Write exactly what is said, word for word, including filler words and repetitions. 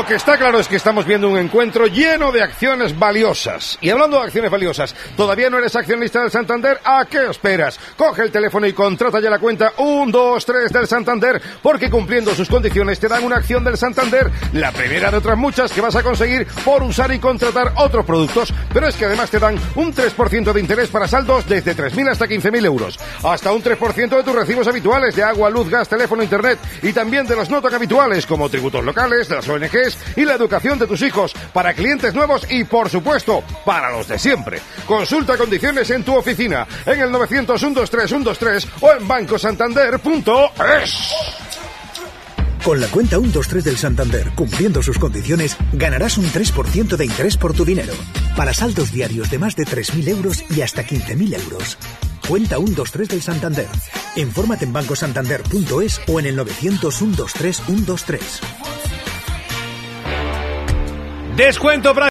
Lo que está claro es que estamos viendo un encuentro lleno de acciones valiosas. Y hablando de acciones valiosas, ¿todavía no eres accionista del Santander? ¿A qué esperas? Coge el teléfono y contrata ya la cuenta uno dos tres del Santander, porque cumpliendo sus condiciones te dan una acción del Santander, la primera de otras muchas que vas a conseguir por usar y contratar otros productos. Pero es que además te dan un tres por ciento de interés para saldos desde tres mil hasta quince mil euros. Hasta un tres por ciento de tus recibos habituales de agua, luz, gas, teléfono, internet, y también de los no tan habituales como tributos locales, de las O N Ges y la educación de tus hijos, para clientes nuevos y, por supuesto, para los de siempre. Consulta condiciones en tu oficina, en el novecientos uno dos tres uno dos tres o en banco santander punto es. Con la cuenta uno dos tres del Santander, cumpliendo sus condiciones, ganarás un tres por ciento de interés por tu dinero, para saldos diarios de más de tres mil euros y hasta quince mil euros. Cuenta uno dos tres del Santander. Infórmate en banco santander punto es o en el novecientos uno dos tres uno dos tres. Descuento para